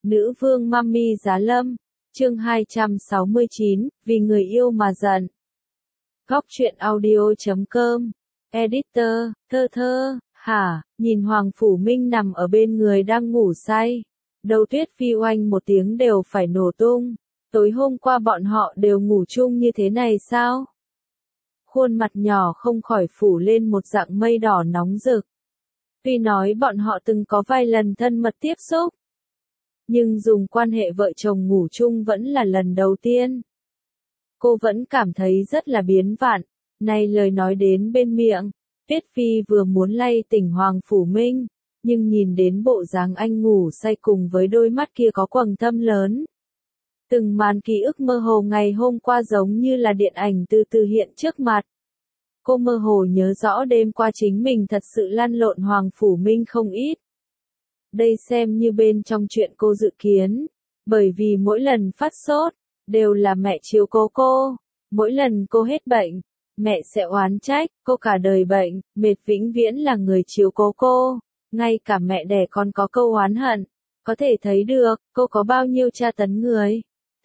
Nữ vương Mami Giá Lâm, chương 269, vì người yêu mà giận. Góc truyện audio.com, editor, thơ, hả, nhìn Hoàng Phủ Minh nằm ở bên người đang ngủ say. Đầu Tuyết Phi oanh một tiếng đều phải nổ tung. Tối hôm qua bọn họ đều ngủ chung như thế này sao? Khuôn mặt nhỏ không khỏi phủ lên một dạng mây đỏ nóng rực. Tuy nói bọn họ từng có vài lần thân mật tiếp xúc, nhưng dùng quan hệ vợ chồng ngủ chung vẫn là lần đầu tiên. Cô vẫn cảm thấy rất là biến vạn, nay lời nói đến bên miệng, Tuyết Phi vừa muốn lay tỉnh Hoàng Phủ Minh, nhưng nhìn đến bộ dáng anh ngủ say cùng với đôi mắt kia có quầng thâm lớn. Từng màn ký ức mơ hồ ngày hôm qua giống như là điện ảnh từ từ hiện trước mặt. Cô mơ hồ nhớ rõ đêm qua chính mình thật sự lăn lộn Hoàng Phủ Minh không ít. Đây xem như bên trong chuyện cô dự kiến, bởi vì mỗi lần phát sốt, đều là mẹ chiếu cố cô. Mỗi lần cô hết bệnh, mẹ sẽ oán trách, cô cả đời bệnh, mệt vĩnh viễn là người chiếu cố cô. Ngay cả mẹ đẻ còn có câu oán hận, có thể thấy được, cô có bao nhiêu tra tấn người.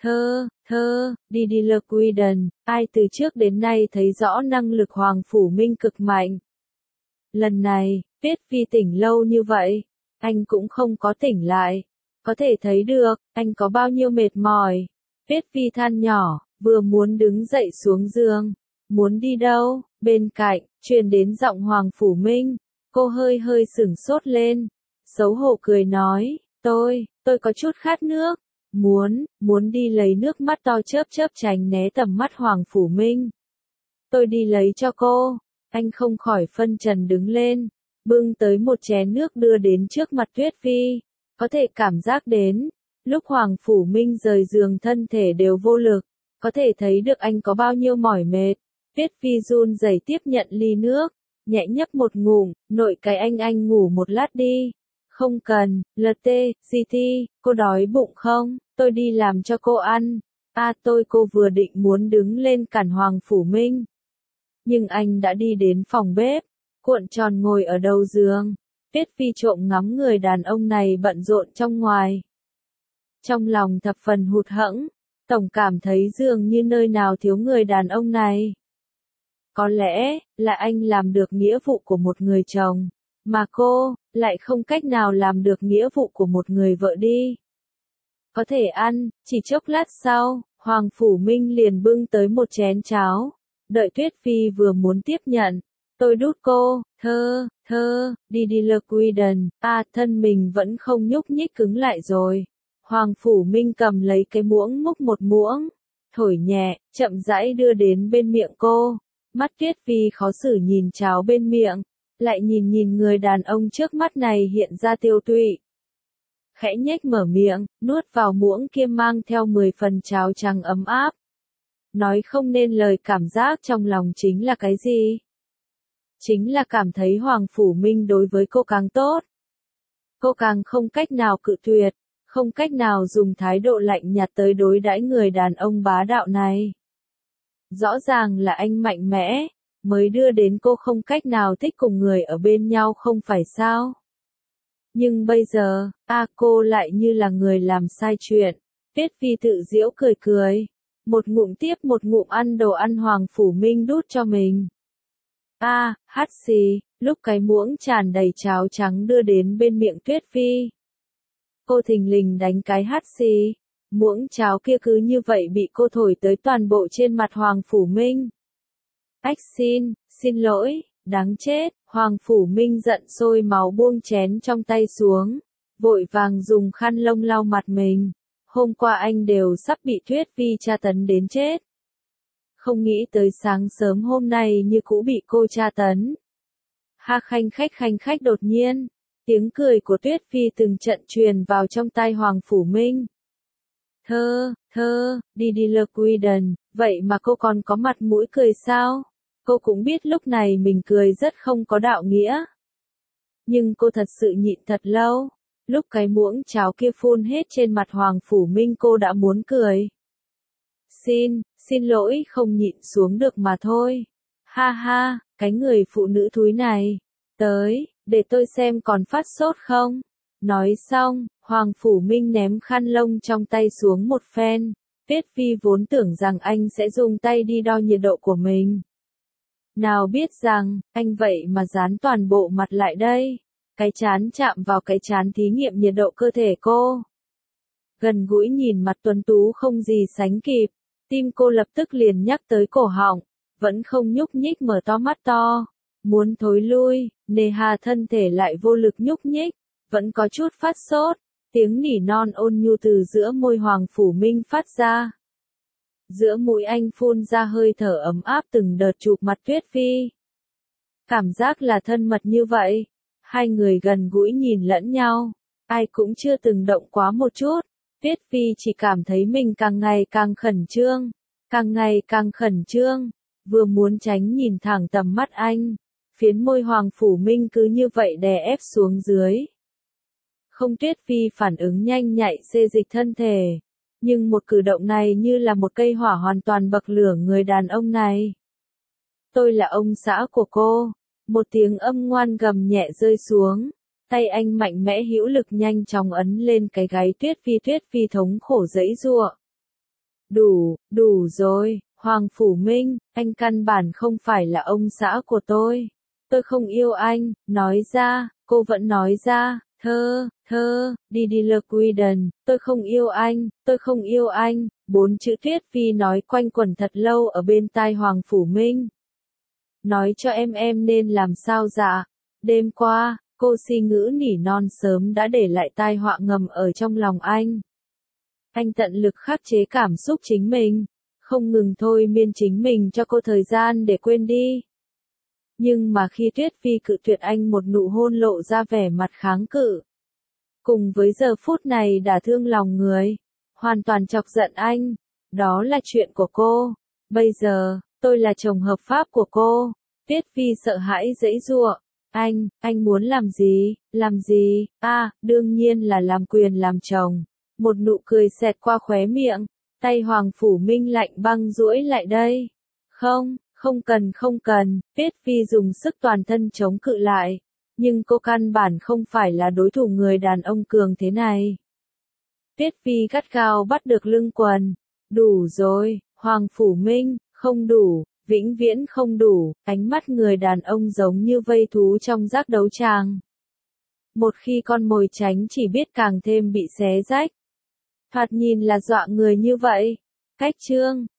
Đi lơ Queden, ai từ trước đến nay thấy rõ năng lực Hoàng Phủ Minh cực mạnh. Lần này, Tuyết Phi tỉnh lâu như vậy, anh cũng không có tỉnh lại. Có thể thấy được, anh có bao nhiêu mệt mỏi. Tuyết Phi than nhỏ, vừa muốn đứng dậy xuống giường. Muốn đi đâu? Bên cạnh, truyền đến giọng Hoàng Phủ Minh. Cô hơi sửng sốt lên. Xấu hổ cười nói, tôi có chút khát nước. Muốn đi lấy nước mắt to chớp tránh né tầm mắt Hoàng Phủ Minh. Tôi đi lấy cho cô. Anh không khỏi phân trần đứng lên, bưng tới một chén nước đưa đến trước mặt Tuyết Phi. Có thể cảm giác đến, lúc Hoàng Phủ Minh rời giường thân thể đều vô lực, có thể thấy được anh có bao nhiêu mỏi mệt. Tuyết Phi run rẩy tiếp nhận ly nước, nhẹ nhấp một ngụm, nội cái anh ngủ một lát đi. Không cần, GT, cô đói bụng không? Tôi đi làm cho cô ăn. Cô vừa định muốn đứng lên cản Hoàng Phủ Minh. Nhưng anh đã đi đến phòng bếp, cuộn tròn ngồi ở đầu giường. Tuyết Phi trộm ngắm người đàn ông này bận rộn trong ngoài. Trong lòng thập phần hụt hẫng, tổng cảm thấy dường như nơi nào thiếu người đàn ông này. Có lẽ, là anh làm được nghĩa vụ của một người chồng, mà cô, lại không cách nào làm được nghĩa vụ của một người vợ đi. Có thể ăn, chỉ chốc lát sau, Hoàng Phủ Minh liền bưng tới một chén cháo. Đợi Tuyết Phi vừa muốn tiếp nhận, tôi đút cô, đi lơ Queden, thân mình vẫn không nhúc nhích cứng lại rồi. Hoàng Phủ Minh cầm lấy cái muỗng múc một muỗng, thổi nhẹ, chậm rãi đưa đến bên miệng cô. Mắt Tuyết Phi khó xử nhìn cháo bên miệng, lại nhìn người đàn ông trước mắt này hiện ra tiêu tụy. Khẽ nhếch mở miệng, nuốt vào muỗng kia mang theo 10 phần cháo trắng ấm áp. Nói không nên lời cảm giác trong lòng chính là cái gì? Chính là cảm thấy Hoàng Phủ Minh đối với cô càng tốt. Cô càng không cách nào cự tuyệt, không cách nào dùng thái độ lạnh nhạt tới đối đãi người đàn ông bá đạo này. Rõ ràng là anh mạnh mẽ, mới đưa đến cô không cách nào thích cùng người ở bên nhau không phải sao? Nhưng bây giờ, cô lại như là người làm sai chuyện. Tuyết Phi tự giễu cười. Một ngụm tiếp một ngụm ăn đồ ăn Hoàng Phủ Minh đút cho mình. Hắt xì, lúc cái muỗng tràn đầy cháo trắng đưa đến bên miệng Tuyết Phi. Cô thình lình đánh cái hắt xì, muỗng cháo kia cứ như vậy bị cô thổi tới toàn bộ trên mặt Hoàng Phủ Minh. Xin lỗi, đáng chết, Hoàng Phủ Minh giận sôi máu buông chén trong tay xuống, vội vàng dùng khăn lông lau mặt mình. Hôm qua anh đều sắp bị Tuyết Phi tra tấn đến chết. Không nghĩ tới sáng sớm hôm nay như cũ bị cô tra tấn. Khanh khách đột nhiên, tiếng cười của Tuyết Phi từng trận truyền vào trong tai Hoàng Phủ Minh. Đi lơ Queden, vậy mà cô còn có mặt mũi cười sao? Cô cũng biết lúc này mình cười rất không có đạo nghĩa. Nhưng cô thật sự nhịn thật lâu. Lúc cái muỗng cháo kia phun hết trên mặt Hoàng Phủ Minh cô đã muốn cười. Xin lỗi không nhịn xuống được mà thôi. Cái người phụ nữ thúi này. Tới, để tôi xem còn phát sốt không. Nói xong, Hoàng Phủ Minh ném khăn lông trong tay xuống một phen. Tuyết Phi vốn tưởng rằng anh sẽ dùng tay đi đo nhiệt độ của mình. Nào biết rằng, anh vậy mà dán toàn bộ mặt lại đây. Cái trán chạm vào cái trán thí nghiệm nhiệt độ cơ thể cô. Gần gũi nhìn mặt tuấn tú không gì sánh kịp, tim cô lập tức liền nhắc tới cổ họng, vẫn không nhúc nhích mở to mắt to, muốn thối lui, nề hà thân thể lại vô lực nhúc nhích, vẫn có chút phát sốt, tiếng nỉ non ôn nhu từ giữa môi Hoàng Phủ Minh phát ra. Giữa mũi anh phun ra hơi thở ấm áp từng đợt chụp mặt Tuyết Phi. Cảm giác là thân mật như vậy, hai người gần gũi nhìn lẫn nhau, ai cũng chưa từng động quá một chút. Tuyết Phi chỉ cảm thấy mình càng ngày càng khẩn trương, vừa muốn tránh nhìn thẳng tầm mắt anh, phiến môi Hoàng Phủ Minh cứ như vậy đè ép xuống dưới. Không, Tuyết Phi phản ứng nhanh nhạy xê dịch thân thể, nhưng một cử động này như là một cây hỏa hoàn toàn bậc lửa người đàn ông này. Tôi là ông xã của cô, một tiếng âm ngoan gầm nhẹ rơi xuống. Tay anh mạnh mẽ hữu lực nhanh chóng ấn lên cái gáy Tuyết Phi thống khổ giãy giụa. Đủ rồi, Hoàng Phủ Minh, anh căn bản không phải là ông xã của tôi. Tôi không yêu anh, nói ra, cô vẫn nói ra, đi Le Quiden, tôi không yêu anh, bốn chữ Tuyết Phi nói quanh quẩn thật lâu ở bên tai Hoàng Phủ Minh. Nói cho em nên làm sao dạ, đêm qua. Cô si ngữ nỉ non sớm đã để lại tai họa ngầm ở trong lòng anh. Anh tận lực khắc chế cảm xúc chính mình, không ngừng thôi miên chính mình cho cô thời gian để quên đi. Nhưng mà khi Tuyết Phi cự tuyệt anh một nụ hôn lộ ra vẻ mặt kháng cự. Cùng với giờ phút này đả thương lòng người, hoàn toàn chọc giận anh. Đó là chuyện của cô. Bây giờ, tôi là chồng hợp pháp của cô. Tuyết Phi sợ hãi giãy giụa. Anh muốn làm gì, đương nhiên là làm quyền làm chồng. Một nụ cười xẹt qua khóe miệng, tay Hoàng Phủ Minh lạnh băng duỗi lại đây. Không cần, Tuyết Phi dùng sức toàn thân chống cự lại, nhưng cô căn bản không phải là đối thủ người đàn ông cường thế này. Tuyết Phi gắt gao bắt được lưng quần, đủ rồi, Hoàng Phủ Minh, không đủ. Vĩnh viễn không đủ, ánh mắt người đàn ông giống như vây thú trong giác đấu tràng. Một khi con mồi tránh chỉ biết càng thêm bị xé rách. Thoạt nhìn là dọa người như vậy. Cách chương